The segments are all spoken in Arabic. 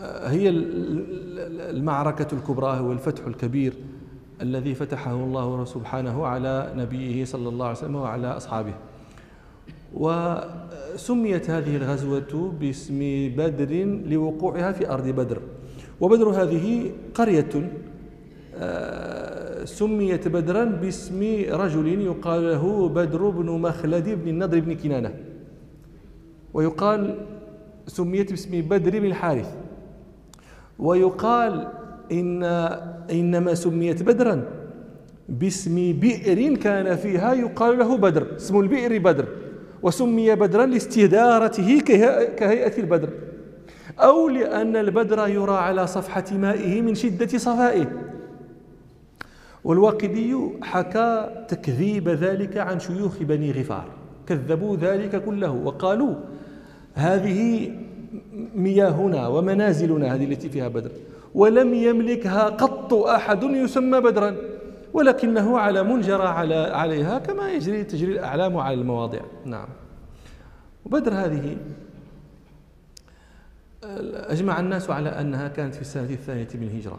هي المعركة الكبرى، هو الفتح الكبير الذي فتحه الله سبحانه على نبيه صلى الله عليه وسلم وعلى أصحابه. وسميت هذه الغزوة باسم بدر لوقوعها في أرض بدر. وبدر هذه قرية سميت بدرا باسم رجل يقال له بدر بن مخلد بن النضر بن كنانة، ويقال سميت باسم بدر بن الحارث، ويقال إنما سميت بدرا باسم بئر كان فيها يقال له بدر، اسم البئر بدر، وسمي بدرا لاستدارته كهيئة البدر، أو لأن البدر يرى على صفحة مائه من شدة صفائه. والواقدي حكى تكذيب ذلك عن شيوخ بني غفار، كذبوا ذلك كله وقالوا هذه مياهنا ومنازلنا هذه التي فيها بدر، ولم يملكها قط أحد يسمى بدرا، ولكنه علم جرى عليها كما تجري الأعلام على المواضع. نعم. وبدر هذه أجمع الناس على أنها كانت في السنة الثانية من الهجرة،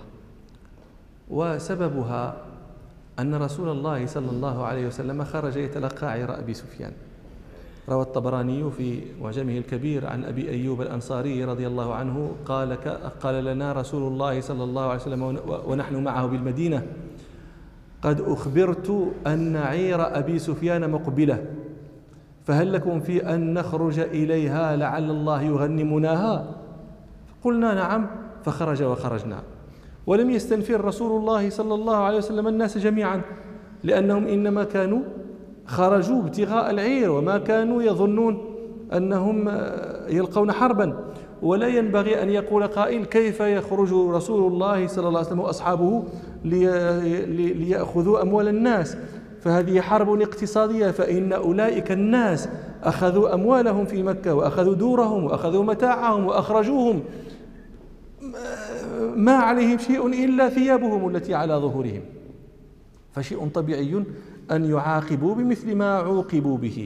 وسببها أن رسول الله صلى الله عليه وسلم خرج يتلقى عير أبي سفيان. روى الطبراني في معجمه الكبير عن أبي أيوب الأنصاري رضي الله عنه قال لنا رسول الله صلى الله عليه وسلم ونحن معه بالمدينة: قد أخبرت أن عير أبي سفيان مقبلة، فهل لكم في أن نخرج إليها لعل الله يغنمناها؟ قلنا نعم، فخرج وخرجنا. ولم يستنفر رسول الله صلى الله عليه وسلم الناس جميعا، لأنهم إنما كانوا خرجوا ابتغاء العير، وما كانوا يظنون أنهم يلقون حربا. ولا ينبغي أن يقول قائل: كيف يخرج رسول الله صلى الله عليه وسلم وأصحابه ليأخذوا أموال الناس؟ فهذه حرب اقتصادية، فإن أولئك الناس أخذوا أموالهم في مكة، وأخذوا دورهم، وأخذوا متاعهم، وأخرجوهم، ما عليهم شيء إلا ثيابهم التي على ظهورهم، فشيء طبيعي أن يعاقبوا بمثل ما عوقبوا به.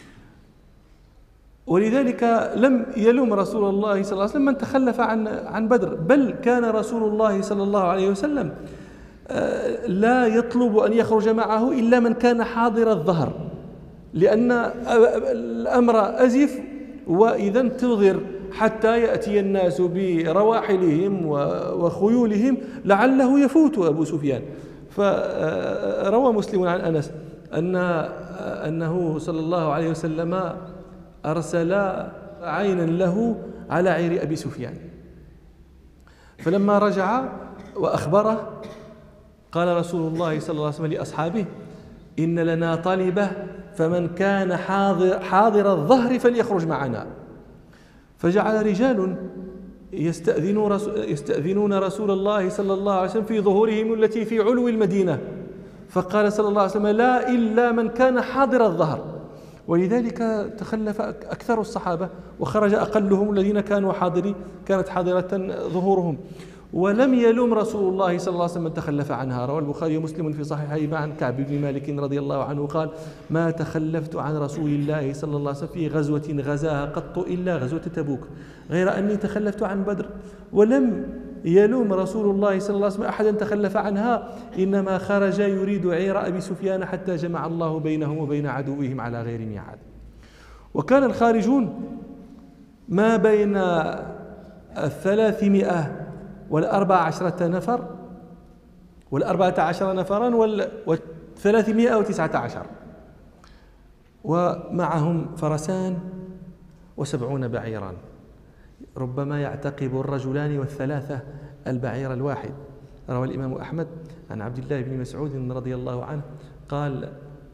ولذلك لم يلوم رسول الله صلى الله عليه وسلم من تخلف عن بدر، بل كان رسول الله صلى الله عليه وسلم لا يطلب أن يخرج معه إلا من كان حاضر الظهر، لأن الأمر أزف، وإذا انتظر حتى يأتي الناس برواحلهم وخيولهم لعله يفوت أبو سفيان. فروى مسلم عن أنس أنه صلى الله عليه وسلم أرسل عينا له على عير أبي سفيان، فلما رجع وأخبره قال رسول الله صلى الله عليه وسلم لأصحابه: إن لنا طالبة، فمن كان حاضر الظهر فليخرج معنا. فجعل رجال يستأذنون رسول الله صلى الله عليه وسلم في ظهورهم التي في علو المدينة، فقال صلى الله عليه وسلم: لا إلا من كان حاضر الظهر. ولذلك تخلف أكثر الصحابة وخرج أقلهم الذين كانت حاضرة ظهورهم. ولم يلوم رسول الله صلى الله عليه وسلم من تخلف عنها. روى البخاري ومسلم في صحيحيهما عن كعب بن مالك رضي الله عنه قال: ما تخلفت عن رسول الله صلى الله عليه وسلم في غزوة غزاها قط إلا غزوة تبوك، غير أني تخلفت عن بدر. ولم يلوم رسول الله صلى الله عليه وسلم أحدا تخلف عنها، إنما خرج يريد عير أبي سفيان حتى جمع الله بينهم وبين عدوهم على غير ميعاد. وكان الخارجون ما بين 314 نفر و14 نفرا و319، ومعهم فرسان و70 بعيران، ربما يعتقب الرجلان والثلاثة البعير الواحد. روى الإمام أحمد عن عبد الله بن مسعود رضي الله عنه قال: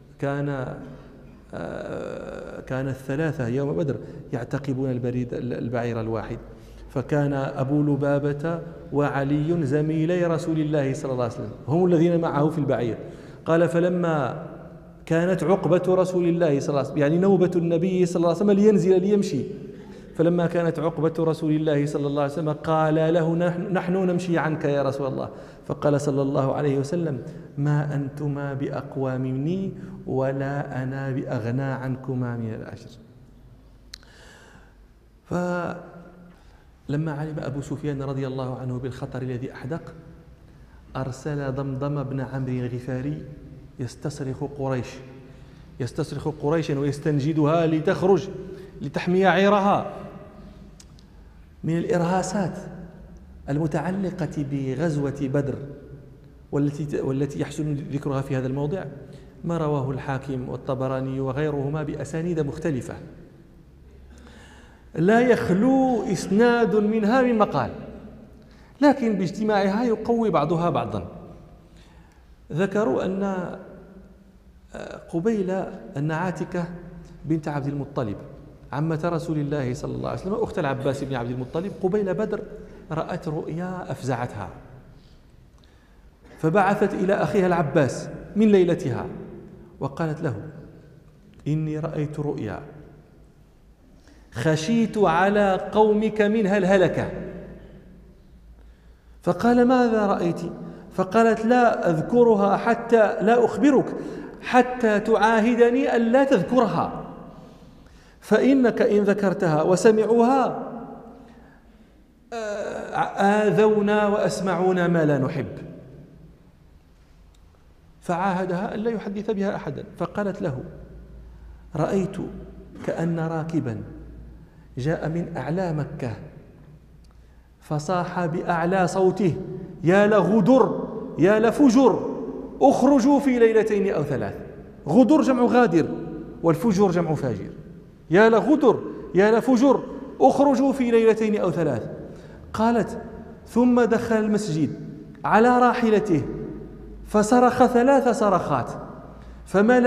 كان الثلاثة يوم بدر يعتقبون البعير الواحد، فكان أبو لبابة وعلي زميلي رسول الله صلى الله عليه وسلم هم الذين معه في البعير. قال: فلما كانت عقبة رسول الله صلى الله عليه وسلم، يعني نوبة النبي صلى الله عليه وسلم لينزل ليمشي، فلما كانت عقبة رسول الله صلى الله عليه وسلم قال له: نحن نمشي عنك يا رسول الله. فقال صلى الله عليه وسلم: ما أنتما بأقوى مني ولا أنا بأغنى عنكما من الأجر. لما علم أبو سفيان رضي الله عنه بالخطر الذي أحدق أرسل ضمضم بن عمرو الغفاري يستصرخ قريشا ويستنجدها لتخرج لتحمي عيرها من الإرهاصات المتعلقة بغزوة بدر والتي يحسن ذكرها في هذا الموضع ما رواه الحاكم والطبراني وغيرهما بأسانيد مختلفة لا يخلو إسناد منها من مقال، لكن باجتماعها يقوي بعضها بعضا. ذكروا أن عاتكة بنت عبد المطلب عمة رسول الله صلى الله عليه وسلم أخت العباس بن عبد المطلب قبيل بدر رأت رؤيا أفزعتها، فبعثت إلى أخيها العباس من ليلتها وقالت له: إني رأيت رؤيا خشيت على قومك منها الهلكة. فقال: ماذا رأيت؟ فقالت: لا أذكرها حتى لا أخبرك حتى تعاهدني أن لا تذكرها، فإنك إن ذكرتها وسمعوها آذونا وأسمعونا ما لا نحب. فعاهدها أن لا يحدث بها أحدا. فقالت له: رأيت كأن راكبا جاء من أعلى مكة فصاح بأعلى صوته: يا لغدر يا لفجر اخرجوا في ليلتين أو ثلاث. غدر جمع غادر والفجر جمع فاجر. يا لغدر يا لفجر اخرجوا في ليلتين أو ثلاث. قالت: ثم دخل المسجد على راحلته فصرخ 3 صرخات فمال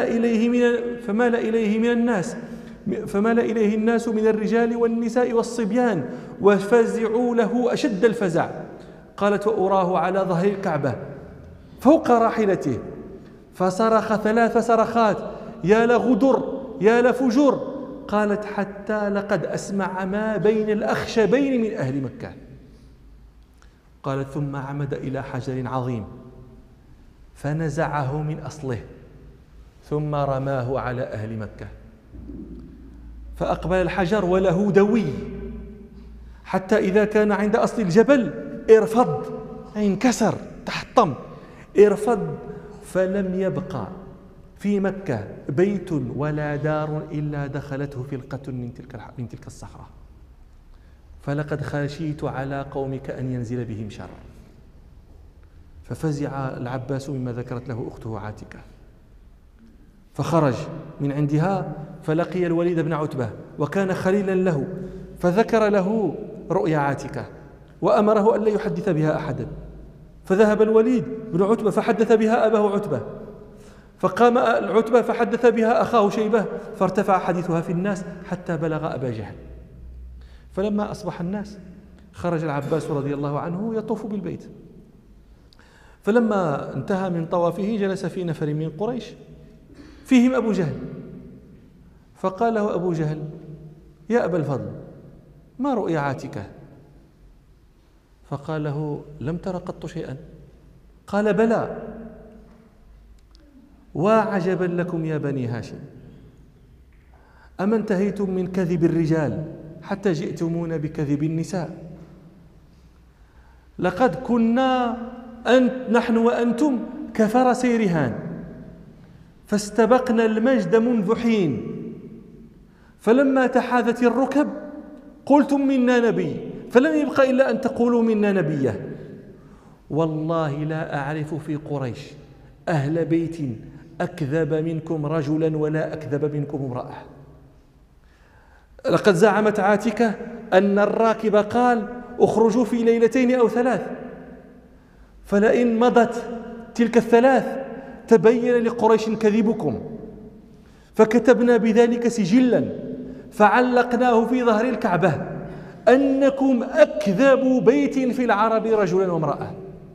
إليه الناس من الرجال والنساء والصبيان وفزعوا له أشد الفزع. قالت: وأراه على ظهر الكعبة فوق راحلته فصرخ 3 صرخات: يا لغدر يا لفجر. قالت: حتى لقد أسمع ما بين الأخشبين من أهل مكة. قالت: ثم عمد إلى حجر عظيم فنزعه من أصله ثم رماه على أهل مكة، فأقبل الحجر وله دوي حتى إذا كان عند أصل الجبل ارفض، انكسر تحطم ارفض، فلم يبقى في مكة بيت ولا دار إلا دخلته فلقة من تلك الصخرة. فلقد خشيت على قومك أن ينزل بهم شر. ففزع العباس مما ذكرت له أخته عاتكة، فخرج من عندها فلقي الوليد بن عتبة وكان خليلا له، فذكر له رؤيا عاتكة وأمره أن لا يحدث بها أحدا. فذهب الوليد بن عتبة فحدث بها أباه عتبة، فقام العتبة فحدث بها أخاه شيبة، فارتفع حديثها في الناس حتى بلغ أبا جهل. فلما أصبح الناس خرج العباس رضي الله عنه يطوف بالبيت، فلما انتهى من طوافه جلس في نفر من قريش فيهم أبو جهل، فقال له أبو جهل: يا أبا الفضل ما رؤيا عاتكة؟ فقال له: لم تر قط شيئا؟ قال: بلى. وعجبا لكم يا بني هاشم، أما انتهيتم من كذب الرجال حتى جئتمون بكذب النساء؟ لقد كنا نحن وأنتم كفرسي رهان فاستبقنا المجد منذ حين، فلما تحاذت الركب قلتم منا نبي فلم يبق إلا أن تقولوا منا نبيه. والله لا أعرف في قريش أهل بيت أكذب منكم رجلا ولا أكذب منكم امرأة. لقد زعمت عاتكة أن الراكب قال: اخرجوا في ليلتين أو ثلاث، فلئن مضت تلك الثلاث تبين لقريش كذبكم، فكتبنا بذلك سجلا فعلقناه في ظهر الكعبة أنكم أكذب بيت في العرب رجلا وامرأة.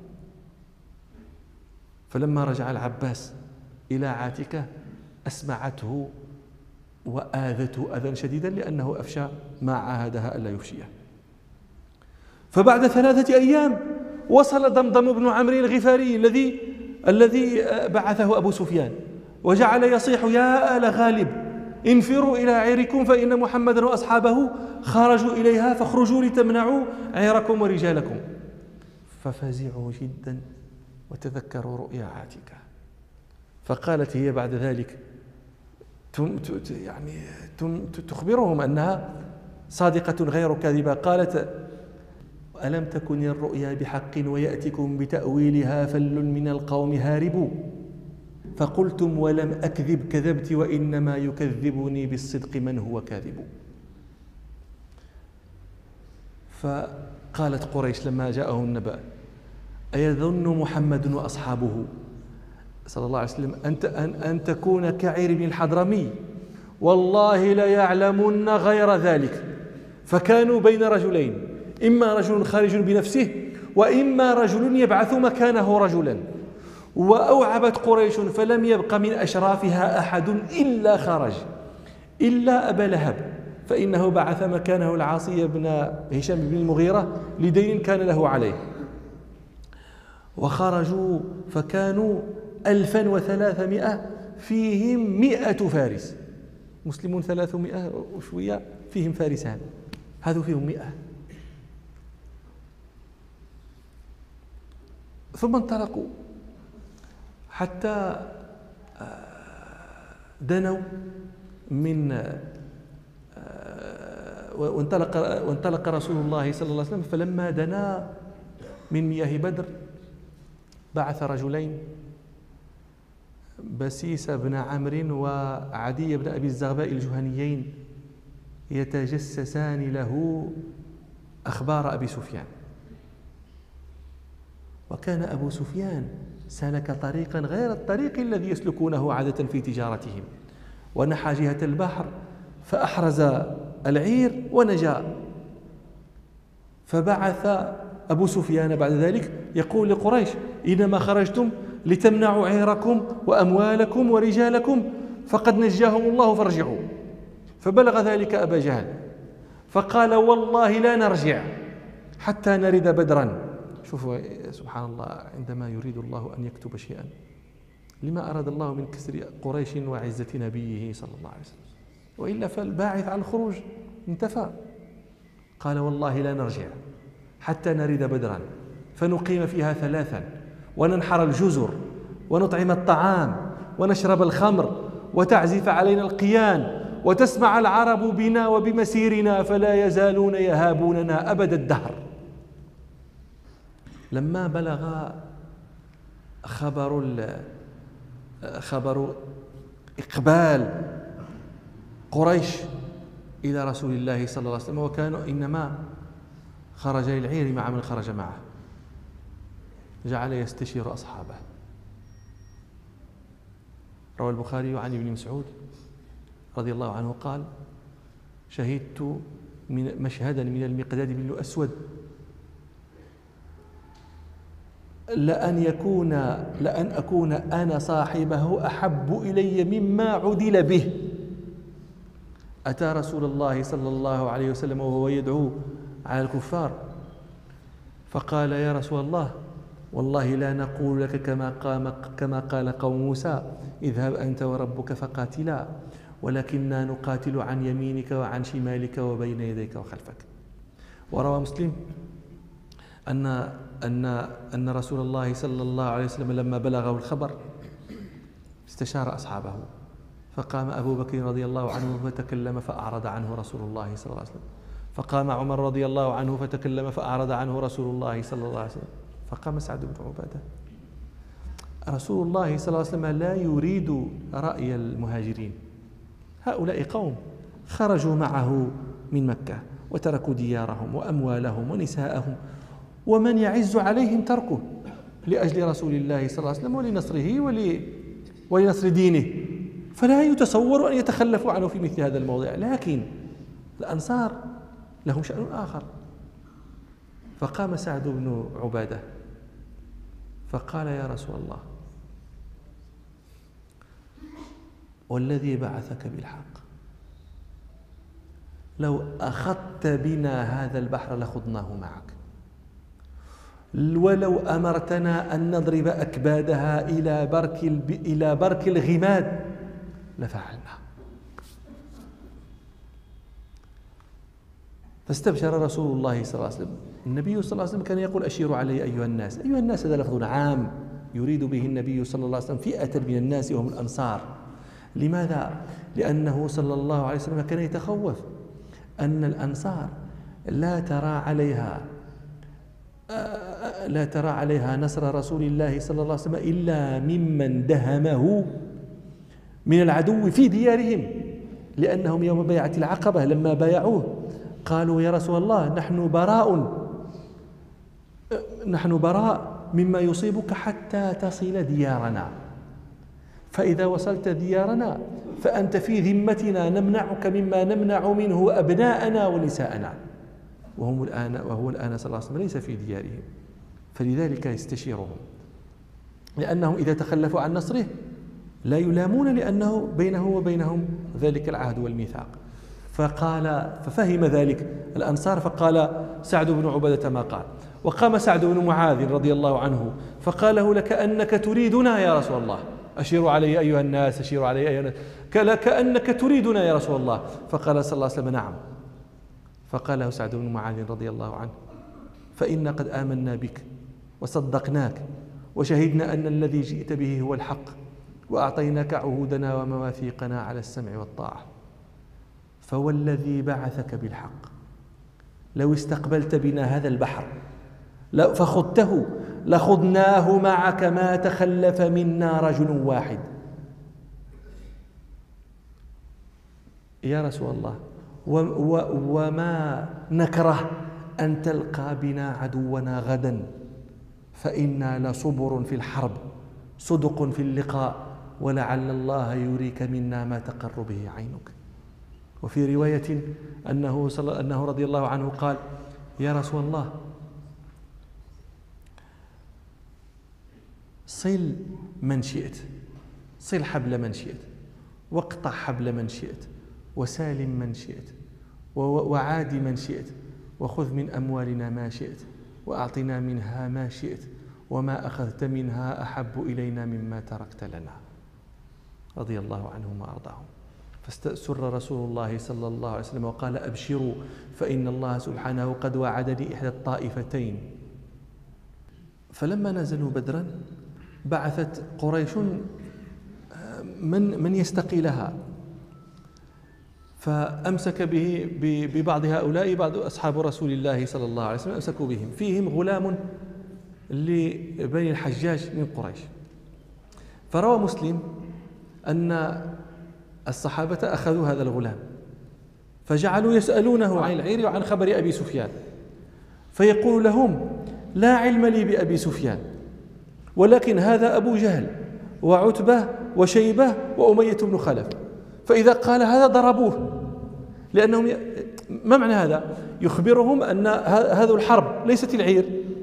فلما رجع العباس إلى عاتكة أسمعته وآذته أذى شديدا لأنه أفشى ما عاهدها ألا يفشيه. فبعد 3 أيام وصل ضمضم بن عمرو الغفاري الذي بعثه أبو سفيان وجعل يصيح: يا آل غالب انفروا إلى عيركم فإن محمدا وأصحابه خرجوا إليها فاخرجوا لتمنعوا عيركم ورجالكم. ففزعوا جدا وتذكروا رؤيا عاتكة، فقالت هي بعد ذلك تخبرهم أنها صادقة غير كاذبة. قالت: ألم تكن الرؤيا بحق ويأتكم بتأويلها فل من القوم هاربوا، فقلتم ولم أكذب كذبت وإنما يكذبني بالصدق من هو كاذب. فقالت قريش لما جاءه النبأ: أيظن محمد وأصحابه صلى الله عليه وسلم أن تكون كعير بن الحضرمي؟ والله لا يعلمون غير ذلك. فكانوا بين رجلين، إما رجل خارج بنفسه وإما رجل يبعث مكانه رجلا. وأوعبت قريش فلم يبق من أشرافها أحد إلا خرج إلا أبا لهب، فإنه بعث مكانه العاصي بن هشام بن المغيرة لدين كان له عليه. وخرجوا فكانوا 1300 فيهم 100 فارس، مسلمون 300 وشوية فيهم فارسان، هذو فيهم 100. ثم انطلقوا حتى دنوا من وانطلق رسول الله صلى الله عليه وسلم. فلما دنا من مياه بدر بعث رجلين، بسيس بن عمرو وعدي بن أبي الزغباء الجهنيين، يتجسسان له أخبار أبي سفيان. وكان أبو سفيان سلك طريقا غير الطريق الذي يسلكونه عادة في تجارتهم، ونحى جهة البحر فأحرز العير ونجا. فبعث أبو سفيان بعد ذلك يقول لقريش: إنما خرجتم لتمنعوا عيركم وأموالكم ورجالكم فقد نجاهم الله فارجعوا. فبلغ ذلك أبا جهل فقال: والله لا نرجع حتى نرد بدرا. شوفوا سبحان الله، عندما يريد الله أن يكتب شيئا، لما أراد الله من كسر قريش وعزة نبيه صلى الله عليه وسلم؟ وإلا فالباعث على الخروج انتفى. قال: والله لا نرجع حتى نرد بدرا فنقيم فيها 3 وننحر الجزر ونطعم الطعام ونشرب الخمر وتعزف علينا القيان وتسمع العرب بنا وبمسيرنا فلا يزالون يهابوننا أبد الدهر. لما بلغ خبر إقبال قريش إلى رسول الله صلى الله عليه وسلم، وكانوا إنما خرج للعير مع من خرج معه، جعل يستشير أصحابه. روى البخاري عن ابن مسعود رضي الله عنه قال: شهدت مشهدا من المقداد بن الأسود لأن أكون أنا صاحبه أحب إلي مما عدل به. أتى رسول الله صلى الله عليه وسلم وهو يدعو على الكفار فقال: يا رسول الله، والله لا نقول لك كما قال قوم موسى: اذهب أنت وربك فقاتلا، ولكننا نقاتل عن يمينك وعن شمالك وبين يديك وخلفك. وروى مسلم أن رسول الله صلى الله عليه وسلم لما بلغه الخبر استشار أصحابه، فقام أبو بكر رضي الله عنه فتكلم فأعرض عنه رسول الله صلى الله عليه وسلم، فقام عمر رضي الله عنه فتكلم فأعرض عنه رسول الله صلى الله عليه وسلم، فقام سعد بن عبادة. رسول الله صلى الله عليه وسلم لا يريد رأي المهاجرين، هؤلاء قوم خرجوا معه من مكة وتركوا ديارهم وأموالهم ونساءهم، ومن يعز عليهم تركه لأجل رسول الله صلى الله عليه وسلم ولنصره ولنصر دينه، فلا يتصور أن يتخلفوا عنه في مثل هذا الموضع. لكن الأنصار لهم شأن آخر. فقام سعد بن عبادة فقال: يا رسول الله، والذي بعثك بالحق، لو أخذت بنا هذا البحر لخضناه معك، ولو أمرتنا أن نضرب أكبادها إلى برك الغماد لفعلنا. فاستبشر رسول الله صلى الله عليه وسلم. النبي صلى الله عليه وسلم كان يقول أشيروا علي أيها الناس. أيها الناس هذا لفظ عام يريد به النبي صلى الله عليه وسلم فئة من الناس وهم الأنصار. لماذا؟ لأنه صلى الله عليه وسلم كان يتخوف أن الأنصار لا ترى عليها نصر رسول الله صلى الله عليه وسلم إلا ممن دهمه من العدو في ديارهم، لأنهم يوم بيعة العقبة لما بايعوه قالوا يا رسول الله نحن براء مما يصيبك حتى تصل ديارنا، فإذا وصلت ديارنا فأنت في ذمتنا نمنعك مما نمنع منه أبناءنا ونساءنا. وهو الآن صلى الله عليه وسلم ليس في ديارهم، فلذلك يستشيرهم، لأنهم إذا تخلفوا عن نصره لا يلامون، لأنه بينه وبينهم ذلك العهد والميثاق. ففهم ذلك الأنصار، فقال سعد بن عبادة ما قال. وقام سعد بن معاذ رضي الله عنه فقال له لكأنك تريدنا يا رسول الله. أشيروا علي أيها الناس، أشيروا علي أيها الناس، لكأنك تريدنا يا رسول الله. فقال صلى الله عليه وسلم نعم. فقال له سعد بن معاذ رضي الله عنه فإنا قد آمنا بك وصدقناك وشهدنا أن الذي جئت به هو الحق، وأعطيناك عهودنا ومواثيقنا على السمع والطاعة، فوالذي بعثك بالحق لو استقبلت بنا هذا البحر فخذته لخذناه معك ما تخلف منا رجل واحد. يا رسول الله وما نكره أن تلقى بنا عدونا غدا، فإنا لصبر في الحرب صدق في اللقاء، ولعل الله يريك منا ما تقر به عينك. وفي رواية أنه رضي الله عنه قال يا رسول الله صل من شئت، صل حبل من شئت، واقطع حبل من شئت، وسالم من شئت، وعاد من شئت، وخذ من أموالنا ما شئت، وأعطنا منها ما شئت، وما أخذت منها أحب إلينا مما تركت لنا. رضي الله عنهم وأرضاهم. فاستسر رسول الله صلى الله عليه وسلم وقال أبشروا فإن الله سبحانه قد وعدني إحدى الطائفتين. فلما نزلوا بدرا بعثت قريش من يستقي لها، فأمسك به ببعض هؤلاء بعض أصحاب رسول الله صلى الله عليه وسلم، أمسكوا بهم، فيهم غلام لبني الحجاج من قريش. فروى مسلم أن الصحابة أخذوا هذا الغلام فجعلوا يسألونه عن العير وعن خبر أبي سفيان، فيقول لهم لا علم لي بأبي سفيان، ولكن هذا أبو جهل وعتبة وشيبة وأمية بن خلف. فإذا قال هذا ضربوه، لأنهم ما معنى هذا؟ يخبرهم أن هذا الحرب ليست العير،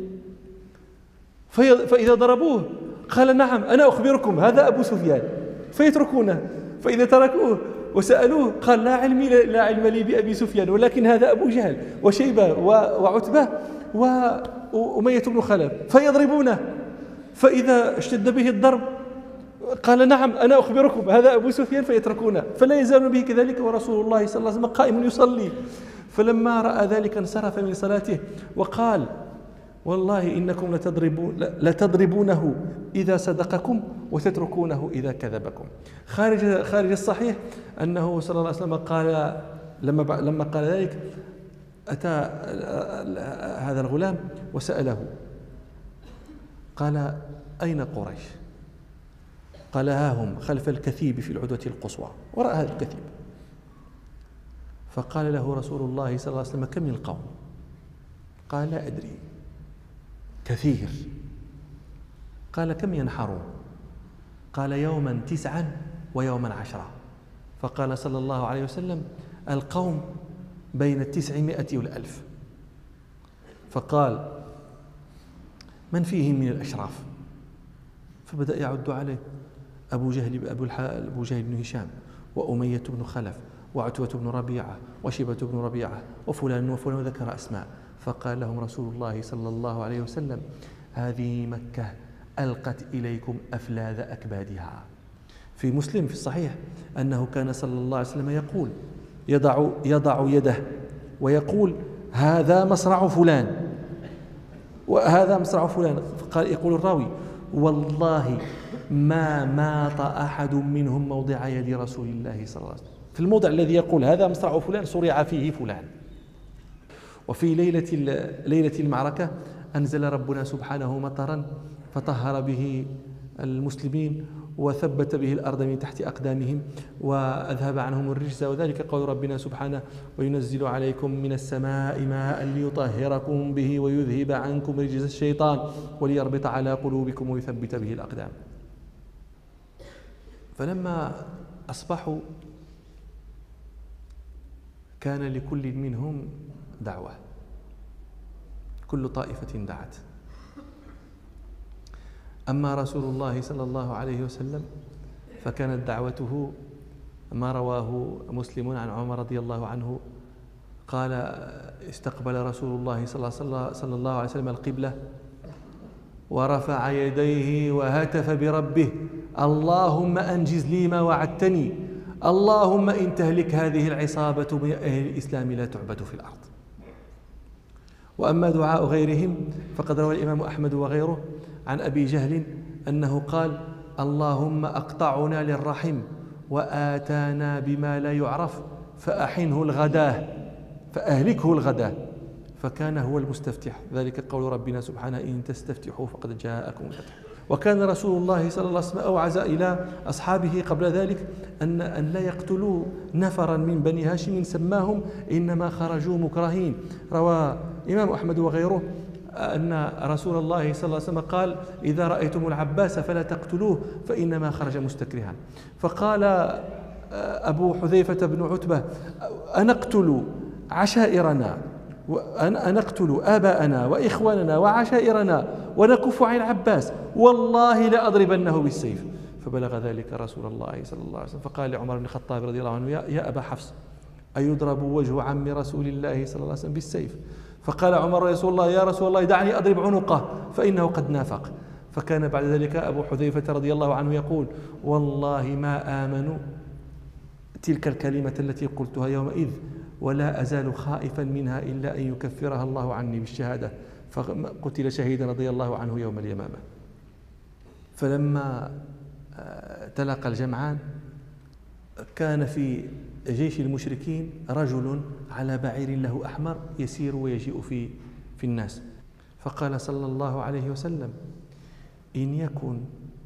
فإذا ضربوه قال نعم أنا أخبركم هذا أبو سفيان، فيتركونه. فإذا تركوه وسألوه قال لا علم لي بأبي سفيان، ولكن هذا أبو جهل وشيبة وعتبة وأمية بن خلف، فيضربونه. فإذا اشتد به الضرب قال نعم أنا أخبركم هذا أبو سفيان، فيتركونه. فلا يزال به كذلك ورسول الله صلى الله عليه وسلم قائم يصلي. فلما رأى ذلك انصرف من صلاته وقال والله إنكم لتضربونه إذا صدقكم وتتركونه إذا كذبكم. خارج الصحيح أنه صلى الله عليه وسلم قال لما قال ذلك أتى هذا الغلام وسأله قال أين قريش؟ قال ها هم خلف الكثيب في العدوة القصوى، وراء هذا الكثيب. فقال له رسول الله صلى الله عليه وسلم كم من القوم؟ قال لا أدري، كثير. قال كم ينحرون؟ قال يوما 9 ويوما 10. فقال صلى الله عليه وسلم القوم بين 900 و1000. فقال من فيهم من الأشراف؟ فبدأ يعد عليه أبو جهل بن هشام، وأمية بن خلف، وعتبة بن ربيعة، وشيبة بن ربيعة، وفلان وفلان، وذكر أسماء. فقال لهم رسول الله صلى الله عليه وسلم هذه مكة ألقت إليكم أفلاذ أكبادها. في مسلم في الصحيح أنه كان صلى الله عليه وسلم يقول يضع يده ويقول هذا مصرع فلان وهذا مصرع فلان. فقال يقول الراوي والله ما ماط أحد منهم موضع يد رسول الله صلى الله عليه وسلم، في الموضع الذي يقول هذا مصرع فلان صرع فيه فلان. وفي ليلة المعركة أنزل ربنا سبحانه مطرا فطهر به المسلمين وثبت به الأرض من تحت أقدامهم وأذهب عنهم الرجز، وذلك قول ربنا سبحانه وينزل عليكم من السماء ماء ليطهركم به ويذهب عنكم رجز الشيطان وليربط على قلوبكم ويثبت به الأقدام. فلما أصبحوا كان لكل منهم دعوة، كل طائفة دعت. أما رسول الله صلى الله عليه وسلم فكانت دعوته ما رواه مسلم عن عمر رضي الله عنه قال استقبل رسول الله صلى الله عليه وسلم القبلة ورفع يديه وهتف بربه اللهم أنجز لي ما وعدتني، اللهم إن تهلك هذه العصابة من أهل الإسلام لا تعبد في الأرض. وأما دعاء غيرهم فقد روى الإمام أحمد وغيره عن أبي جهل أنه قال اللهم أقطعنا للرحم وآتانا بما لا يعرف فأحنه الغداه فأهلكه الغداه، فكان هو المستفتح، ذلك قول ربنا سبحانه إن تستفتحوا فقد جاءكم الفتح. وكان رسول الله صلى الله عليه وسلم أوعز إلى أصحابه قبل ذلك أن لا يقتلوا نفرا من بني هاشم سماهم إنما خرجوا مكرهين. روى الإمام أحمد وغيره أن رسول الله صلى الله عليه وسلم قال إذا رأيتم العباس فلا تقتلوه فإنما خرج مستكرها. فقال أبو حذيفة بن عتبة أنقتل عشائرنا أنقتل آباءنا وإخواننا وعشائرنا ونكف عن العباس والله لأضربنه بالسيف. فبلغ ذلك رسول الله صلى الله عليه وسلم فقال لعمر بن الخطاب رضي الله عنه يا أبا حفص أيضرب وجه عم رسول الله صلى الله عليه وسلم بالسيف؟ فقال عمر يا رسول الله دعني أضرب عنقه فإنه قد نافق. فكان بعد ذلك أبو حذيفة رضي الله عنه يقول والله ما آمنوا تلك الكلمة التي قلتها يومئذ ولا أزال خائفا منها إلا أن يكفرها الله عني بالشهادة، فقتل شهيدا رضي الله عنه يوم اليمامة. فلما تلاقى الجمعان كان في جيش المشركين رجل على بعير له أحمر يسير ويجيء في الناس، فقال صلى الله عليه وسلم إن يكن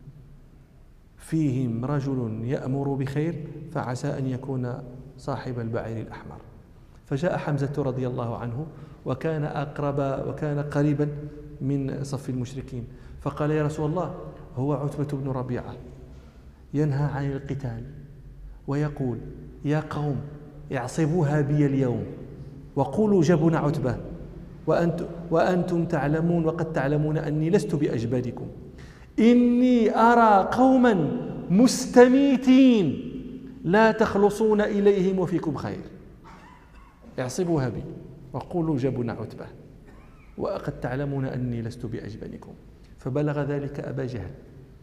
فيهم رجل يأمر بخير فعسى أن يكون صاحب البعير الأحمر. فجاء حمزة رضي الله عنه وكان قريبا من صف المشركين، فقال يا رسول الله هو عتبة بن ربيعة ينهى عن القتال ويقول يا قوم اعصبوها بي اليوم وقولوا جبن عتبة وأنتم تعلمون وقد تعلمون أني لست بأجبادكم، إني أرى قوما مستميتين لا تخلصون إليهم وفيكم خير، اعصبوها بي وقولوا جبن عتبة وقد تعلمون أني لست بأجبنكم. فبلغ ذلك أبا جهل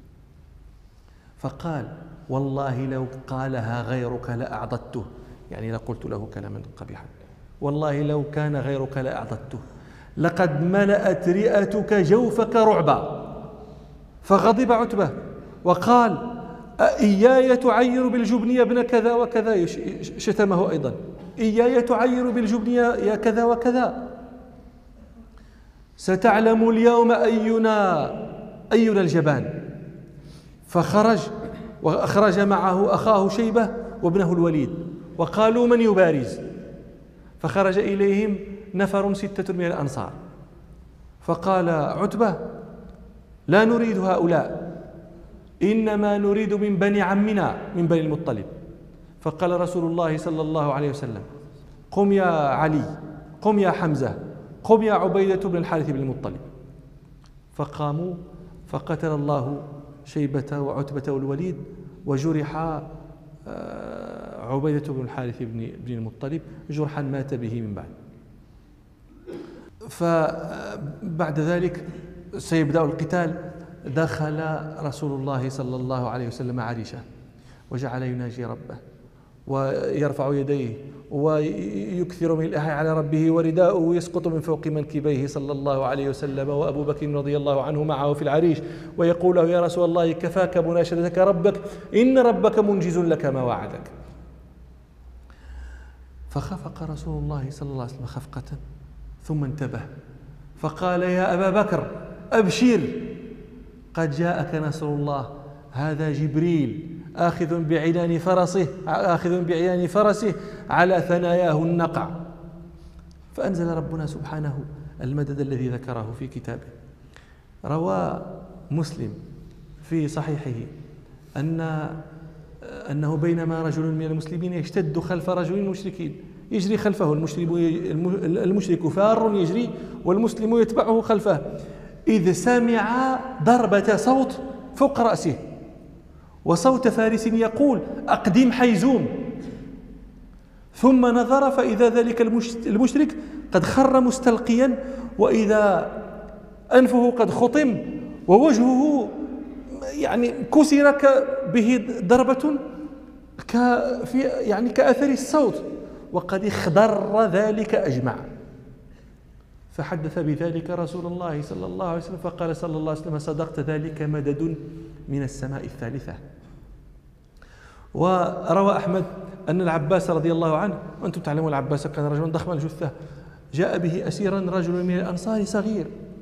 فقال والله لو قالها غيرك لأعضدته، يعني لقلت له كلاما قبيحا، والله لو كان غيرك لأعضدته، لقد ملأت رئتك جوفك رعبا. فغضب عتبة وقال إياي تعير بالجبن يا ابن كذا وكذا، شتمه أيضا إياي تعير بالجبن يا كذا وكذا، ستعلم اليوم أينا الجبان. فخرج وأخرج معه أخاه شيبة وابنه الوليد وقالوا من يبارز؟ فخرج إليهم نفر 6 من الأنصار، فقال عتبة لا نريد هؤلاء إنما نريد من بني عمنا من بني المطلب. فقال رسول الله صلى الله عليه وسلم قم يا علي، قم يا حمزة، قم يا عبيدة بن الحارث بن المطلب. فقاموا فقتل الله شيبة وعتبة والوليد وجرح عبيدة بن الحارث بن المطلب جرحا مات به من بعد. فبعد ذلك سيبدأ القتال. دخل رسول الله صلى الله عليه وسلم عريشة وجعل يناجي ربه ويرفع يديه ويكثر من الإلحاح على ربه، ورداؤه يسقط من فوق منكبيه صلى الله عليه وسلم، وأبو بكر رضي الله عنه معه في العريش ويقول له: يا رسول الله كفاك مناشدتك ربك، إن ربك منجز لك ما وعدك. فخفق رسول الله صلى الله عليه وسلم خفقة ثم انتبه فقال: يا أبا بكر أبشر، قد جاءك نصر الله، هذا جبريل آخذ بعنان فرسه على ثناياه النقع. فأنزل ربنا سبحانه المدد الذي ذكره في كتابه. روى مسلم في صحيحه أنه بينما رجل من المسلمين يشتد خلف رجل من المشركين، يجري خلفه المشرك فار يجري والمسلم يتبعه خلفه، إذ سمع ضربة صوت فوق رأسه وصوت فارس يقول: أقدم حيزوم. ثم نظر فإذا ذلك المشرك قد خر مستلقيا، وإذا أنفه قد خطم ووجهه يعني كسر به ضربة كأثر الصوت، وقد اخضر ذلك أجمع. فحدث بذلك رسول الله صلى الله عليه وسلم فقال صلى الله عليه وسلم: صدقت، ذلك مدد من السماء الثالثة. وروى أحمد أن العباس رضي الله عنه، وأنتم تعلمون العباس كان رجلا ضخما الجثة، جاء به أسيرا رجل من الأنصار صغير،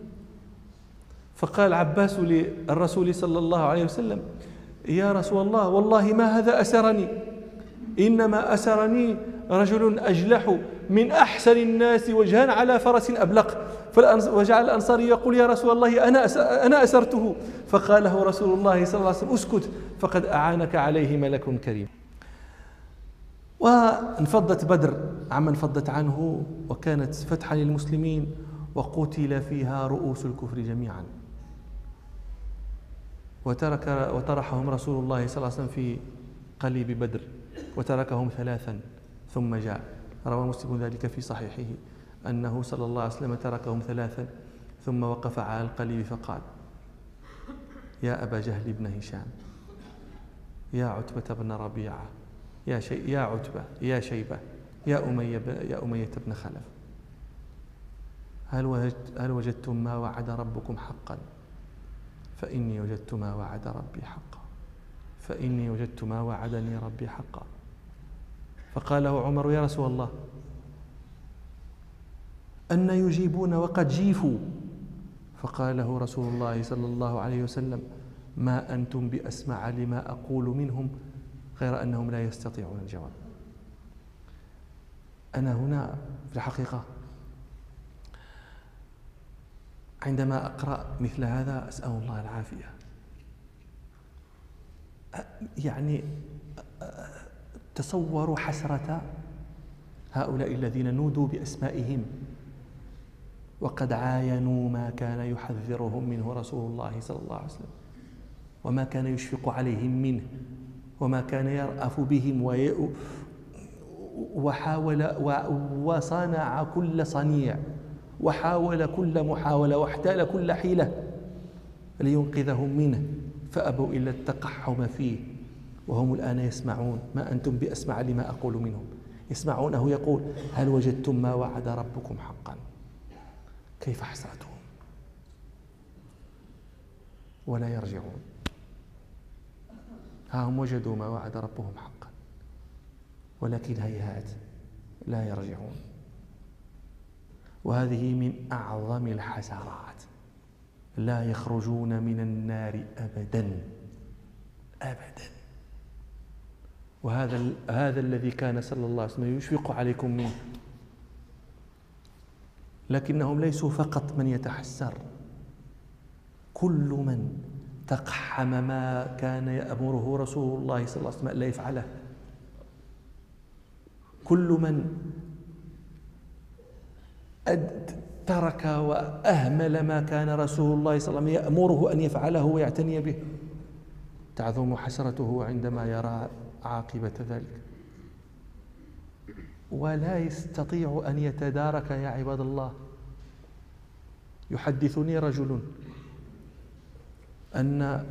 فقال العباس للرسول صلى الله عليه وسلم: يا رسول الله والله ما هذا أسرني، إنما أسرني رجل أجلح من أحسن الناس وجها على فرس أبلق. وجعل الأنصاري يقول: يا رسول الله أنا أسرته. فقال له رسول الله صلى الله عليه وسلم: اسكت، فقد أعانك عليه ملك كريم. وانفضت بدر عما انفضت عنه، وكانت فتحا للمسلمين، وقتل فيها رؤوس الكفر جميعا، وطرحهم رسول الله صلى الله عليه وسلم في قليب بدر، وتركهم 3 ثم جاء. روى مسلم ذلك في صحيحه أنه صلى الله عليه وسلم تركهم 3 ثم وقف على القليب فقال: يا أبا جهل بن هشام، يا عتبة بن ربيعة، يا عتبة، يا شيبة، يا أمية بن خلف، هل وجدتم ما وعد ربكم حقا؟ فإني وجدت ما وعد ربي حقا، فإني وجدت ما وعدني ربي حقا. فقال له عمر: يا رسول الله، أن يجيبون وقد جيفوا؟ فقال له رسول الله صلى الله عليه وسلم: ما أنتم بأسمع لما أقول منهم، غير أنهم لا يستطيعون الجواب. أنا هنا في الحقيقة عندما أقرأ مثل هذا أسأل الله العافية. يعني تصوروا حسرة هؤلاء الذين نودوا بأسمائهم وقد عاينوا ما كان يحذرهم منه رسول الله صلى الله عليه وسلم، وما كان يشفق عليهم منه، وما كان يرأف بهم، وحاول وصنع كل صنيع، وحاول كل محاولة، واحتال كل حيلة لينقذهم منه، فأبوا إلا التقحم فيه. وهم الآن يسمعون: ما أنتم بأسمع لما أقول منهم. يسمعونه يقول: هل وجدتم ما وعد ربكم حقا؟ كيف حسرتهم، ولا يرجعون. ها هم وجدوا ما وعد ربهم حقا، ولكن هيهات لا يرجعون. وهذه من أعظم الحسرات، لا يخرجون من النار أبدا أبدا. وهذا الذي كان صلى الله عليه وسلم يشفق عليكم منه. لكنهم ليسوا فقط من يتحسر، كل من تقحم ما كان يأمره رسول الله صلى الله عليه وسلم ألا يفعله، كل من ترك وأهمل ما كان رسول الله صلى الله عليه وسلم يأمره أن يفعله ويعتني به، تعظم حسرته عندما يرى عاقبة ذلك، ولا يستطيع أن يتدارك. يا عباد الله، يحدثني رجل أن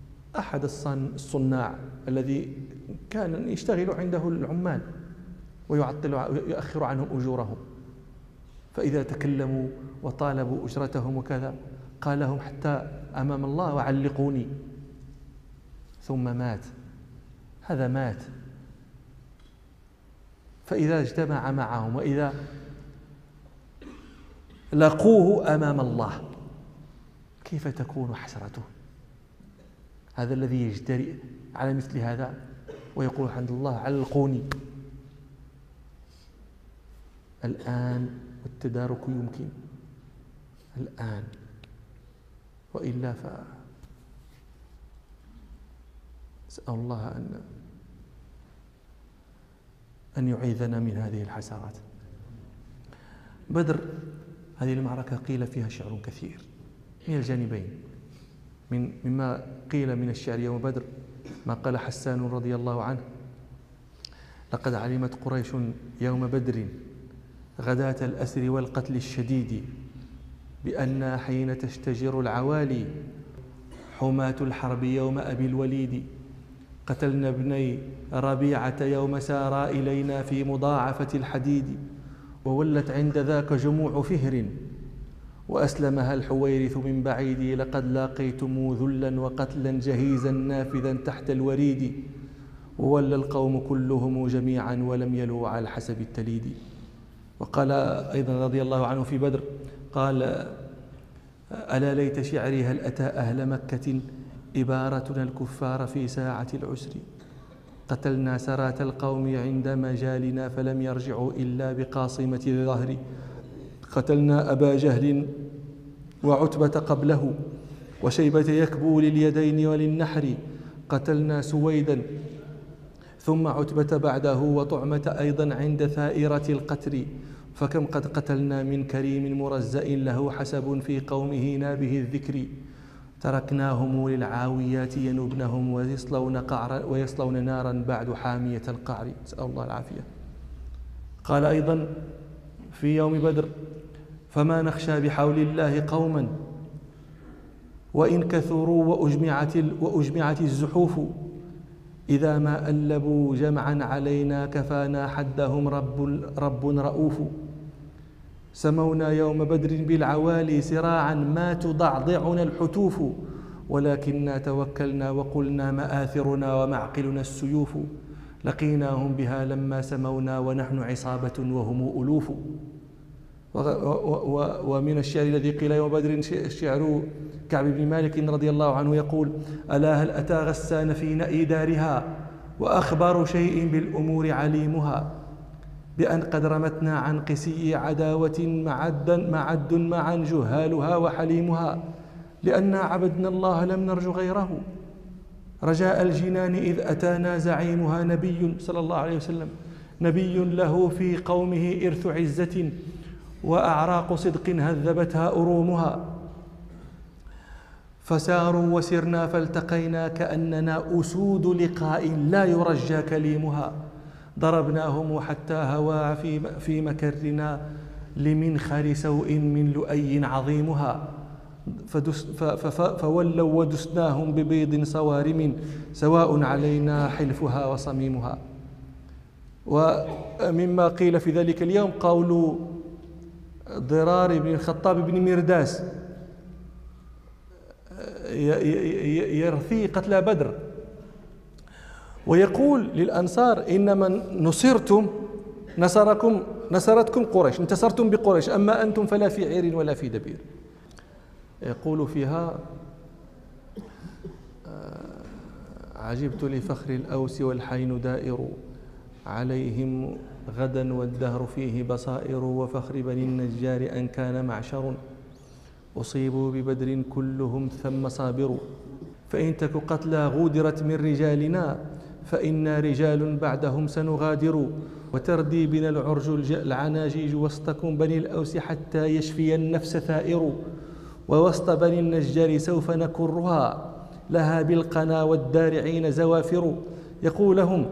أحد الصناع الذي كان يشتغل عنده العمال ويؤخر عنهم أجورهم. فإذا تكلموا وطالبوا أجرتهم وكذا قال لهم حتى أمام الله وعلقوني، ثم مات. هذا مات. فإذا اجتمع معهم وإذا لقوه أمام الله كيف تكون حسرته؟ هذا الذي يجترئ على مثل هذا ويقول عند الله علقوني. الآن والتدارك يمكن الآن، وإلا أسأل الله أن يعيذنا من هذه الحسرات. بدر هذه المعركة قيل فيها شعر كثير من الجانبين. مما قيل من الشعر يوم بدر ما قال حسان رضي الله عنه: لقد علمت قريش يوم بدر غداة الأسر والقتل الشديد، بأن حين تشتجر العوالي حماة الحرب يوم أبي الوليد. قتلنا ابني ربيعة يوم سارا إلينا في مضاعفة الحديد، وولت عند ذاك جموع فهر وأسلمها الحويرث من بعيد. لقد لاقيتم ذلا وقتلا جهيزا نافذا تحت الوريد، وولى القوم كلهم جميعا ولم يلوا على حسب التليد. وقال أيضا رضي الله عنه في بدر قال: ألا ليت شعري هل أتى أهل مكة إبارتنا الكفار في ساعة العسر. قتلنا سرات القوم عند مجالنا فلم يرجعوا إلا بقاصمة الظهر. قتلنا أبا جهل وعتبة قبله وشيبة يكبو لليدين وللنحر. قتلنا سويدا ثم عتبة بعده وطعمة أيضا عند ثائرة القتر. فكم قد قتلنا من كريم مرزأ له حسب في قومه نابه الذكر. تركناهم للعاويات ينبنهم ويصلون نارا بعد حامية القعر. نسأل الله العافية. قال أيضا في يوم بدر: فما نخشى بحول الله قوما وإن كثروا وأجمعت الزحوف. إذا ما ألبوا جمعا علينا كفانا حدهم رب رؤوف. سمونا يوم بدر بالعوالي سراعا ما تضعضعنا الحتوف. ولكننا توكلنا وقلنا مآثرنا ومعقلنا السيوف. لقيناهم بها لما سمونا ونحن عصابة وهم ألوف. ومن الشعر الذي قيل يوم بدر شعر كعب بن مالك رضي الله عنه يقول: ألا هل أتى غسان في نأي دارها وأخبر شيء بالأمور عليمها. بأن قد رمتنا عن قسي عداوة معد معا جهالها وحليمها. لأننا عبدنا الله لم نرج غيره رجاء الجنان إذ أتانا زعيمها. نبي صلى الله عليه وسلم نبي له في قومه إرث عزة وأعراق صدق هذبتها أرومها. فساروا وسرنا فالتقينا كأننا أسود لقاء لا يرجى كليمها. ضربناهم حتى هوى في مكرنا لمنخر سوء من لؤي عظيمها. فولوا ودسناهم ببيض صوارم سواء علينا حلفها وصميمها. ومما قيل في ذلك اليوم قول ضرار بن الخطاب بن مرداس يرثي قتلى بدر ويقول للأنصار: إنما نصرتم نصرتكم قريش، انتصرتم بقريش، أما أنتم فلا في عير ولا في دبير. يقول فيها: عجبت لفخر الأوس والحين دائر عليهم غدا والدهر فيه بصائر. وفخر بني النجار أن كان معشر أصيبوا ببدر كلهم ثم صابر. فإن تك قتلى غودرت من رجالنا فإنا رجال بعدهم سنغادر. وتردي بنا العرج العناجيج وسطكم بني الأوس حتى يشفي النفس ثائر. ووسط بني النجار سوف نكرها لها بالقنا والدارعين زوافر. يقول لهم: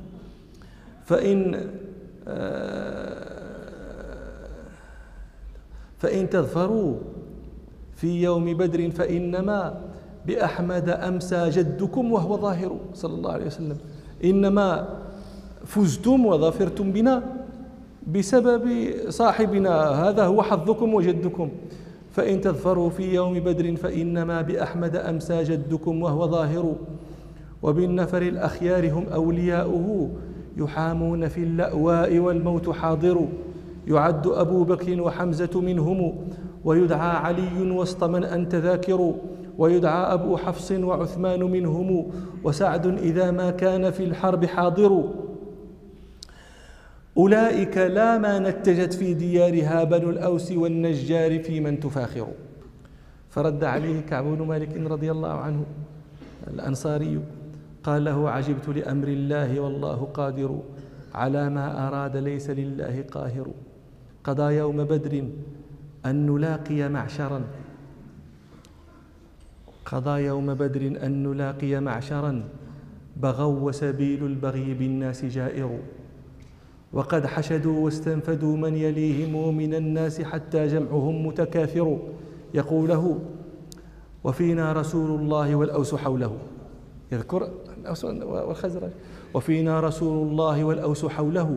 فإن تظفروا في يوم بدر فإنما بأحمد أمسى جدكم وهو ظاهر. صلى الله عليه وسلم. إنما فزتم وظفرتم بنا بسبب صاحبنا، هذا هو حظكم وجدكم. فإن تظفروا في يوم بدر فإنما بأحمد أمسى جدكم وهو ظاهر، وبالنفر الأخيار هم أولياؤه يحامون في اللأواء والموت حاضر. يعد أبو بكر وحمزة منهم، ويدعى علي وسط من أنت ذاكر، ويدعى أبو حفص وعثمان منهم، وسعد إذا ما كان في الحرب حاضر. أولئك لا ما نتجت في ديارها بنو الأوس والنجار في من تفاخر. فرد عليه كعب بن مالك رضي الله عنه الأنصاري قال له: عجبت لأمر الله والله قادر على ما أراد ليس لله قاهر. قضى يوم بدر أن نلاقي معشرا، قضى يوم بدر أن نلاقي معشرا، بغوا وسبيل البغي بالناس جائر. وقد حشدوا واستنفدوا من يليهم من الناس حتى جمعهم متكاثر. يقوله: وفينا رسول الله والأوس حوله، يذكر الأوس والخزرج، وفينا رسول الله والأوس حوله،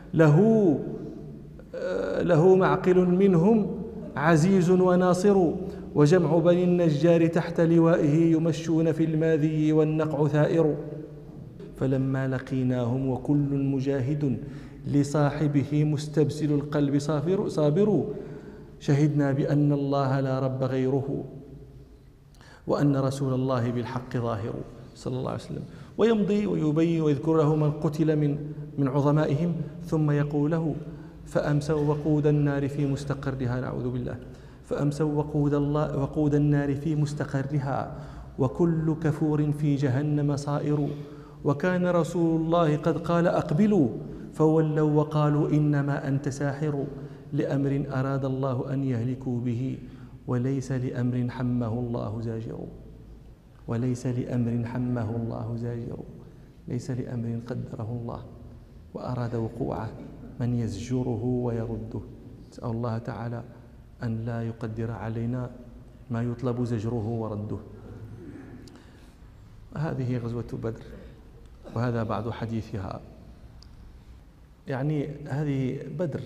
له معقل منهم عزيز وناصر، وجمع بني النجار تحت لوائه يمشون في الماذي والنقع ثائر. فلما لقيناهم وكل مجاهد لصاحبه مستبسل القلب صابر، شهدنا بأن الله لا رب غيره، وأن رسول الله بالحق ظاهر صلى الله عليه وسلم. ويمضي ويبين ويذكر له من قتل من عظمائهم، ثم يقول له: فأمسوا وقود النار في مستقرها، نعوذ بالله، فأمسوا وقود النار في مستقرها، وكل كفور في جهنم صائر. وكان رسول الله قد قال: أقبلوا، فولوا وقالوا: إنما أنت ساحر، لأمر أراد الله أن يهلكوا به، وليس لأمر حمه الله زاجر، وليس لأمر حمه الله زاجر، ليس لأمر قدره الله وأراد وقوعه من يزجره ويرده. نسأل الله تعالى أن لا يقدر علينا ما يطلب زجره ورده. هذه غزوة بدر، وهذا بعض حديثها. يعني هذه بدر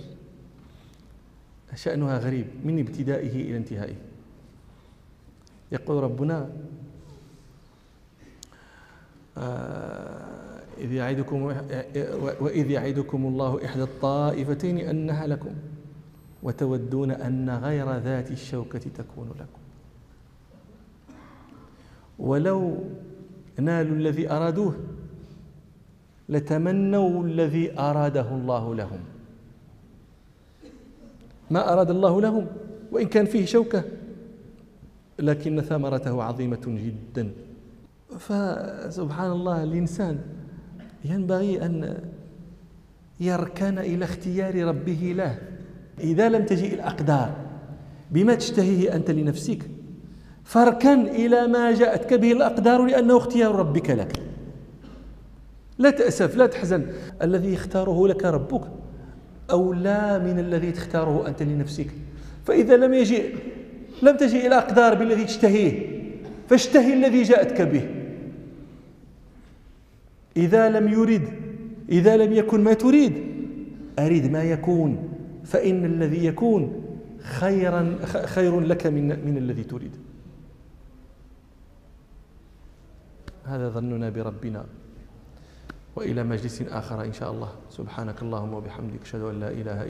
شأنها غريب من ابتدائه إلى انتهائه. يقول ربنا: وإذ يعدكم الله إحدى الطائفتين أنها لكم وتودون أن غير ذات الشوكة تكون لكم، ولو نالوا الذي أرادوه لتمنوا الذي أراده الله لهم. ما أراد الله لهم وإن كان فيه شوكة، لكن ثمرته عظيمة جدا. فسبحان الله، الإنسان ينبغي أن يركن إلى اختيار ربه له. إذا لم تجئ الأقدار بما تشتهيه أنت لنفسك، فاركن إلى ما جاءتك به الأقدار، لأنه اختيار ربك لك. لا تأسف، لا تحزن، الذي يختاره لك ربك أولى من الذي تختاره أنت لنفسك. فإذا لم تجئ الأقدار بالذي تشتهيه، فاشتهي الذي جاءتك به. إذا لم يكن ما تريد، أريد ما يكون، فإن الذي يكون خير لك من الذي تريد. هذا ظننا بربنا. وإلى مجلس آخر إن شاء الله. سبحانك اللهم وبحمدك، أشهد أن لا إله إلا أنت.